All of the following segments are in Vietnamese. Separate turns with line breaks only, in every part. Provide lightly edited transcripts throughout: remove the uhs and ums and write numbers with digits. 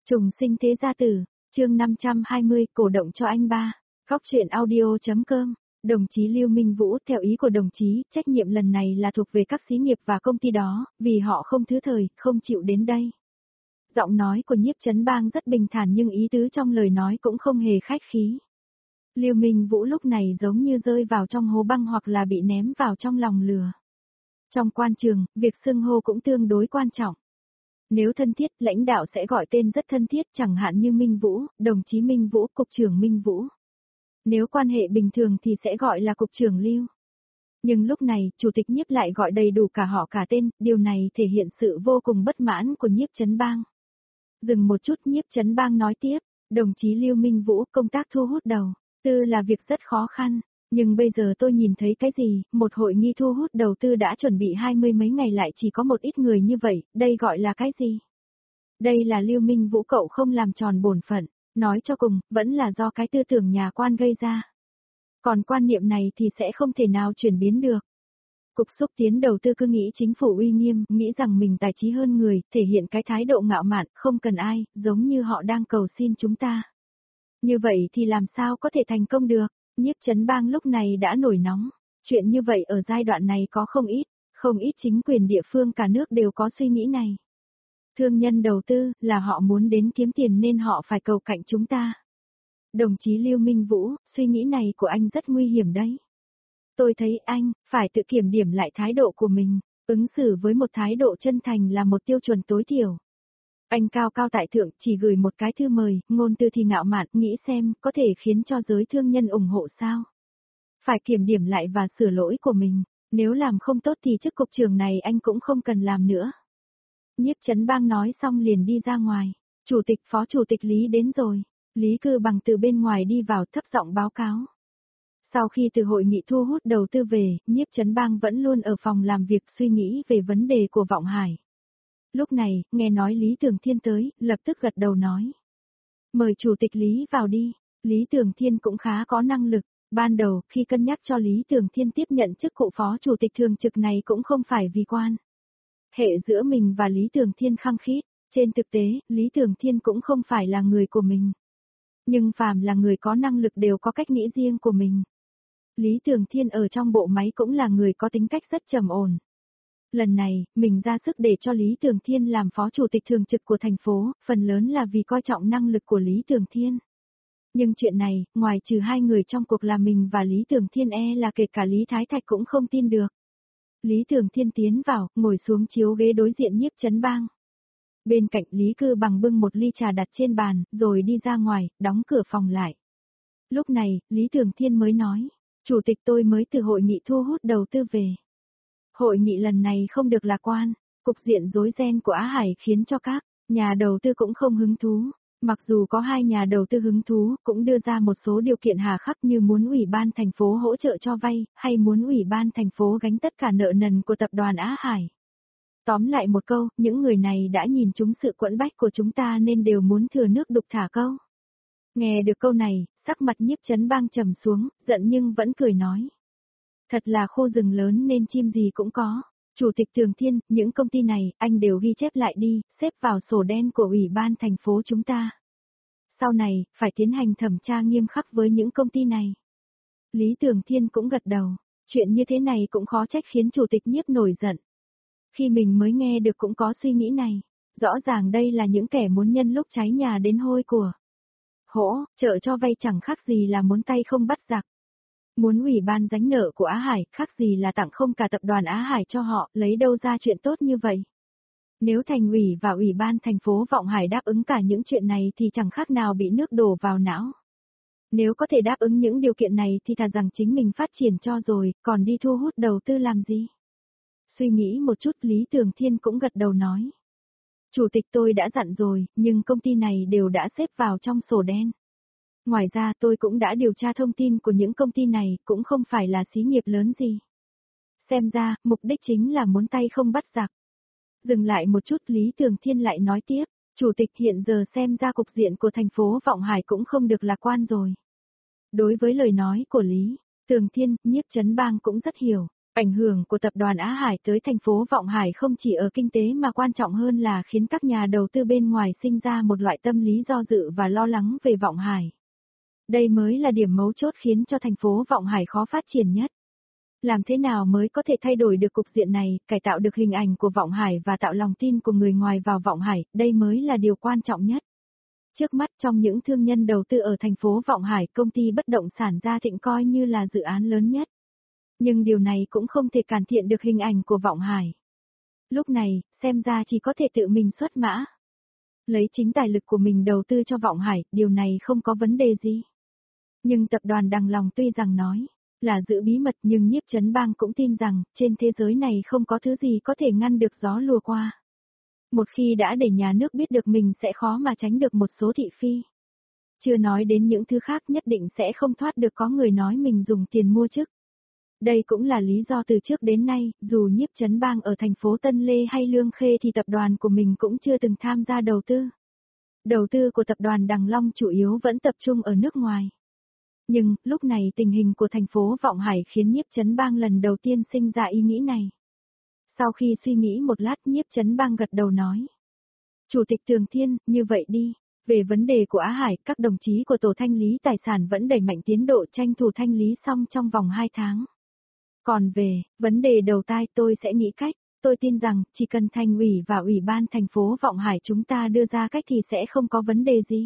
Trùng sinh thế gia tử, chương 520, cổ động cho anh ba. Góc truyện audio.com. Đồng chí Lưu Minh Vũ, theo ý của đồng chí, trách nhiệm lần này là thuộc về các xí nghiệp và công ty đó, vì họ không thứ thời, không chịu đến đây. Giọng nói của Nhiếp Chấn Bang rất bình thản nhưng ý tứ trong lời nói cũng không hề khách khí. Lưu Minh Vũ lúc này giống như rơi vào trong hố băng hoặc là bị ném vào trong lòng lửa. Trong quan trường, việc xưng hô cũng tương đối quan trọng. Nếu thân thiết, lãnh đạo sẽ gọi tên rất thân thiết, chẳng hạn như Minh Vũ, đồng chí Minh Vũ, cục trưởng Minh Vũ. Nếu quan hệ bình thường thì sẽ gọi là cục trưởng Lưu. Nhưng lúc này, chủ tịch Nhiếp lại gọi đầy đủ cả họ cả tên, điều này thể hiện sự vô cùng bất mãn của Nhiếp Chấn Bang. Dừng một chút, Nhiếp Chấn Bang nói tiếp, đồng chí Lưu Minh Vũ, công tác thu hút đầu tư là việc rất khó khăn. Nhưng bây giờ tôi nhìn thấy cái gì, một hội nghị thu hút đầu tư đã chuẩn bị 20 mấy ngày lại chỉ có một ít người như vậy, đây gọi là cái gì? Đây là Lưu Minh Vũ cậu không làm tròn bổn phận, nói cho cùng, vẫn là do cái tư tưởng nhà quan gây ra. Còn quan niệm này thì sẽ không thể nào chuyển biến được. Cục xúc tiến đầu tư cứ nghĩ chính phủ uy nghiêm, nghĩ rằng mình tài trí hơn người, thể hiện cái thái độ ngạo mạn, không cần ai, giống như họ đang cầu xin chúng ta. Như vậy thì làm sao có thể thành công được? Nhiếp Chấn Bang lúc này đã nổi nóng. Chuyện như vậy ở giai đoạn này có không ít chính quyền địa phương cả nước đều có suy nghĩ này. Thương nhân đầu tư là họ muốn đến kiếm tiền nên họ phải cầu cạnh chúng ta. Đồng chí Lưu Minh Vũ, suy nghĩ này của anh rất nguy hiểm đấy. Tôi thấy anh phải tự kiểm điểm lại thái độ của mình, ứng xử với một thái độ chân thành là một tiêu chuẩn tối thiểu. Anh cao cao tại thượng chỉ gửi một cái thư mời, ngôn từ thì ngạo mạn, nghĩ xem có thể khiến cho giới thương nhân ủng hộ sao. Phải kiểm điểm lại và sửa lỗi của mình, nếu làm không tốt thì chức cục trưởng này anh cũng không cần làm nữa. Nhiếp Chấn Bang nói xong liền đi ra ngoài, chủ tịch phó chủ tịch Lý đến rồi, Lý Cư Bằng từ bên ngoài đi vào thấp giọng báo cáo. Sau khi từ hội nghị thu hút đầu tư về, Nhiếp Chấn Bang vẫn luôn ở phòng làm việc suy nghĩ về vấn đề của Vọng Hải. Lúc này, nghe nói Lý Tường Thiên tới, lập tức gật đầu nói. Mời chủ tịch Lý vào đi, Lý Tường Thiên cũng khá có năng lực. Ban đầu, khi cân nhắc cho Lý Tường Thiên tiếp nhận chức cụ phó chủ tịch thường trực này cũng không phải vì quan hệ giữa mình và Lý Tường Thiên khăng khít. Trên thực tế, Lý Tường Thiên cũng không phải là người của mình. Nhưng phàm là người có năng lực đều có cách nghĩ riêng của mình. Lý Tường Thiên ở trong bộ máy cũng là người có tính cách rất trầm ổn. Lần này, mình ra sức để cho Lý Tường Thiên làm phó chủ tịch thường trực của thành phố, phần lớn là vì coi trọng năng lực của Lý Tường Thiên. Nhưng chuyện này, ngoài trừ hai người trong cuộc là mình và Lý Tường Thiên là kể cả Lý Thái Thạch cũng không tin được. Lý Tường Thiên tiến vào, ngồi xuống chiếu ghế đối diện Nhiếp Chấn Bang. Bên cạnh Lý Cư Bằng bưng một ly trà đặt trên bàn, rồi đi ra ngoài, đóng cửa phòng lại. Lúc này, Lý Tường Thiên mới nói, chủ tịch tôi mới từ hội nghị thu hút đầu tư về. Hội nghị lần này không được lạc quan, cục diện rối ren của Á Hải khiến cho các nhà đầu tư cũng không hứng thú. Mặc dù có hai nhà đầu tư hứng thú, cũng đưa ra một số điều kiện hà khắc như muốn ủy ban thành phố hỗ trợ cho vay, hay muốn ủy ban thành phố gánh tất cả nợ nần của tập đoàn Á Hải. Tóm lại một câu, những người này đã nhìn trúng sự quẫn bách của chúng ta nên đều muốn thừa nước đục thả câu. Nghe được câu này, sắc mặt Nhiếp Chấn Bang trầm xuống, giận nhưng vẫn cười nói. Thật là khu rừng lớn nên chim gì cũng có. Chủ tịch Tường Thiên, những công ty này, anh đều ghi chép lại đi, xếp vào sổ đen của ủy ban thành phố chúng ta. Sau này, phải tiến hành thẩm tra nghiêm khắc với những công ty này. Lý Tường Thiên cũng gật đầu, chuyện như thế này cũng khó trách khiến chủ tịch Nhiếp nổi giận. Khi mình mới nghe được cũng có suy nghĩ này, rõ ràng đây là những kẻ muốn nhân lúc cháy nhà đến hôi của. Hỗ, trợ cho vay chẳng khác gì là muốn tay không bắt giặc. Muốn ủy ban gánh nợ của Á Hải, khác gì là tặng không cả tập đoàn Á Hải cho họ, lấy đâu ra chuyện tốt như vậy. Nếu thành ủy và ủy ban thành phố Vọng Hải đáp ứng cả những chuyện này thì chẳng khác nào bị nước đổ vào não. Nếu có thể đáp ứng những điều kiện này thì thà rằng chính mình phát triển cho rồi, còn đi thu hút đầu tư làm gì? Suy nghĩ một chút Lý Tường Thiên cũng gật đầu nói. Chủ tịch tôi đã dặn rồi, nhưng công ty này đều đã xếp vào trong sổ đen. Ngoài ra tôi cũng đã điều tra thông tin của những công ty này, cũng không phải là xí nghiệp lớn gì. Xem ra, mục đích chính là muốn tay không bắt giặc. Dừng lại một chút Lý Tường Thiên lại nói tiếp, chủ tịch hiện giờ xem ra cục diện của thành phố Vọng Hải cũng không được lạc quan rồi. Đối với lời nói của Lý Tường Thiên, Nhiếp Chấn Bang cũng rất hiểu, Ảnh hưởng của tập đoàn Á Hải tới thành phố Vọng Hải không chỉ ở kinh tế mà quan trọng hơn là khiến các nhà đầu tư bên ngoài sinh ra một loại tâm lý do dự và lo lắng về Vọng Hải. Đây mới là điểm mấu chốt khiến cho thành phố Vọng Hải khó phát triển nhất. Làm thế nào mới có thể thay đổi được cục diện này, cải tạo được hình ảnh của Vọng Hải và tạo lòng tin của người ngoài vào Vọng Hải, đây mới là điều quan trọng nhất. Trước mắt trong những thương nhân đầu tư ở thành phố Vọng Hải, công ty bất động sản Gia Thịnh coi như là dự án lớn nhất. Nhưng điều này cũng không thể cải thiện được hình ảnh của Vọng Hải. Lúc này, xem ra chỉ có thể tự mình xuất mã. Lấy chính tài lực của mình đầu tư cho Vọng Hải, điều này không có vấn đề gì. Nhưng tập đoàn Đằng Long tuy rằng nói là giữ bí mật nhưng Nhiếp Chấn Bang cũng tin rằng trên thế giới này không có thứ gì có thể ngăn được gió lùa qua. Một khi đã để nhà nước biết được mình sẽ khó mà tránh được một số thị phi. Chưa nói đến những thứ khác nhất định sẽ không thoát được có người nói mình dùng tiền mua chức. Đây cũng là lý do từ trước đến nay, dù Nhiếp Chấn Bang ở thành phố Tân Lê hay Lương Khê thì tập đoàn của mình cũng chưa từng tham gia đầu tư. Đầu tư của tập đoàn Đằng Long chủ yếu vẫn tập trung ở nước ngoài. Nhưng, lúc này tình hình của thành phố Vọng Hải khiến Nhiếp Chấn Bang lần đầu tiên sinh ra ý nghĩ này. Sau khi suy nghĩ một lát Nhiếp Chấn Bang gật đầu nói. Chủ tịch Tường Thiên, như vậy đi. Về vấn đề của Á Hải, các đồng chí của tổ thanh lý tài sản vẫn đẩy mạnh tiến độ tranh thủ thanh lý xong trong vòng 2 tháng. Còn về vấn đề đầu tai tôi sẽ nghĩ cách, tôi tin rằng chỉ cần thành ủy và ủy ban thành phố Vọng Hải chúng ta đưa ra cách thì sẽ không có vấn đề gì.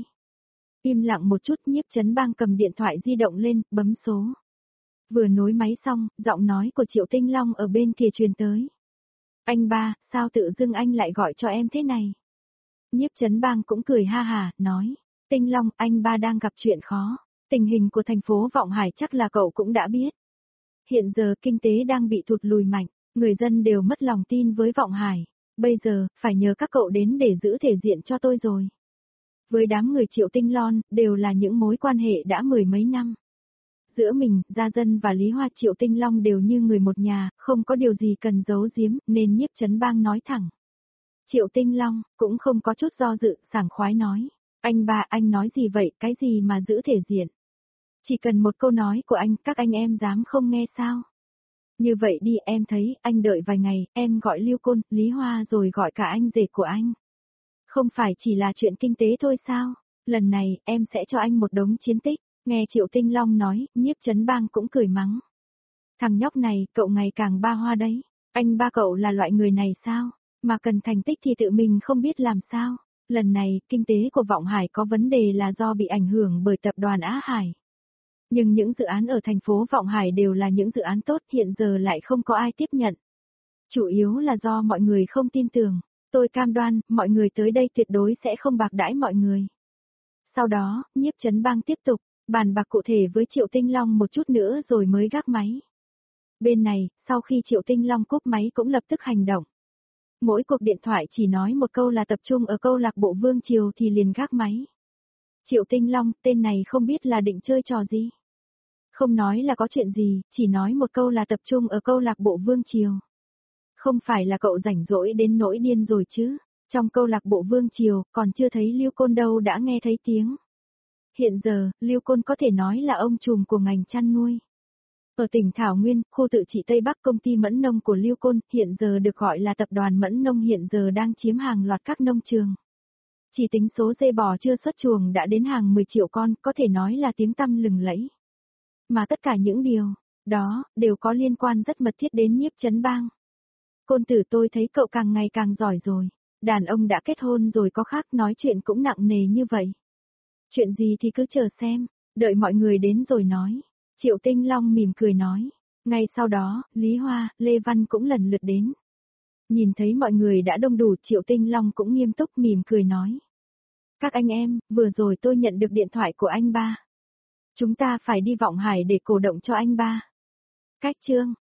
Im lặng một chút Nhiếp Chấn Bang cầm điện thoại di động lên, bấm số. Vừa nối máy xong, giọng nói của Triệu Tinh Long ở bên kia truyền tới. Anh ba, sao tự dưng anh lại gọi cho em thế này? Nhiếp Chấn Bang cũng cười ha hà, nói. Tinh Long, anh ba đang gặp chuyện khó. Tình hình của thành phố Vọng Hải chắc là cậu cũng đã biết. Hiện giờ kinh tế đang bị thụt lùi mạnh, người dân đều mất lòng tin với Vọng Hải. Bây giờ, phải nhờ các cậu đến để giữ thể diện cho tôi rồi. Với đám người Triệu Tinh Lon, đều là những mối quan hệ đã 10 mấy năm. Giữa mình, Gia Dân và Lý Hoa Triệu Tinh Long đều như người một nhà, không có điều gì cần giấu giếm, nên Nhiếp Chấn Bang nói thẳng. Triệu Tinh Long, cũng không có chút do dự, sảng khoái nói. Anh ba, anh nói gì vậy, cái gì mà giữ thể diện? Chỉ cần một câu nói của anh, các anh em dám không nghe sao? Như vậy đi, em thấy, anh đợi vài ngày, em gọi Lưu Côn, Lý Hoa rồi gọi cả anh rể của anh. Không phải chỉ là chuyện kinh tế thôi sao? Lần này, em sẽ cho anh một đống chiến tích. Nghe Triệu Tinh Long nói, Nhiếp Chấn Bang cũng cười mắng. Thằng nhóc này, cậu ngày càng ba hoa đấy. Anh ba cậu là loại người này sao? Mà cần thành tích thì tự mình không biết làm sao. Lần này, kinh tế của Vọng Hải có vấn đề là do bị ảnh hưởng bởi tập đoàn Á Hải. Nhưng những dự án ở thành phố Vọng Hải đều là những dự án tốt, hiện giờ lại không có ai tiếp nhận. Chủ yếu là do mọi người không tin tưởng. Tôi cam đoan, mọi người tới đây tuyệt đối sẽ không bạc đãi mọi người. Sau đó, Nhiếp Chấn Bang tiếp tục, bàn bạc cụ thể với Triệu Tinh Long một chút nữa rồi mới gác máy. Bên này, sau khi Triệu Tinh Long cúp máy cũng lập tức hành động. Mỗi cuộc điện thoại chỉ nói một câu là tập trung ở câu lạc bộ Vương Triều thì liền gác máy. Triệu Tinh Long, tên này không biết là định chơi trò gì. Không nói là có chuyện gì, chỉ nói một câu là tập trung ở câu lạc bộ Vương Triều. Không phải là cậu rảnh rỗi đến nỗi điên rồi chứ, trong câu lạc bộ Vương Triều, còn chưa thấy Lưu Côn đâu đã nghe thấy tiếng. Hiện giờ, Lưu Côn có thể nói là ông trùm của ngành chăn nuôi. Ở tỉnh Thảo Nguyên, khu tự trị Tây Bắc công ty Mẫn Nông của Lưu Côn, hiện giờ được gọi là tập đoàn Mẫn Nông hiện giờ đang chiếm hàng loạt các nông trường. Chỉ tính số dê bò chưa xuất chuồng đã đến hàng 10 triệu con, có thể nói là tiếng tăm lừng lẫy. Mà tất cả những điều đó đều có liên quan rất mật thiết đến Nhiếp Chấn Bang. Côn tử, tôi thấy cậu càng ngày càng giỏi rồi. Đàn ông đã kết hôn rồi có khác, nói chuyện cũng nặng nề như vậy. Chuyện gì thì cứ chờ xem, đợi mọi người đến rồi nói. Triệu Tinh Long mỉm cười nói. Ngay sau đó, Lý Hoa, Lê Văn cũng lần lượt đến. Nhìn thấy mọi người đã đông đủ, Triệu Tinh Long cũng nghiêm túc mỉm cười nói. Các anh em, vừa rồi tôi nhận được điện thoại của anh ba. Chúng ta phải đi Vọng Hải để cổ động cho anh ba. Cách chương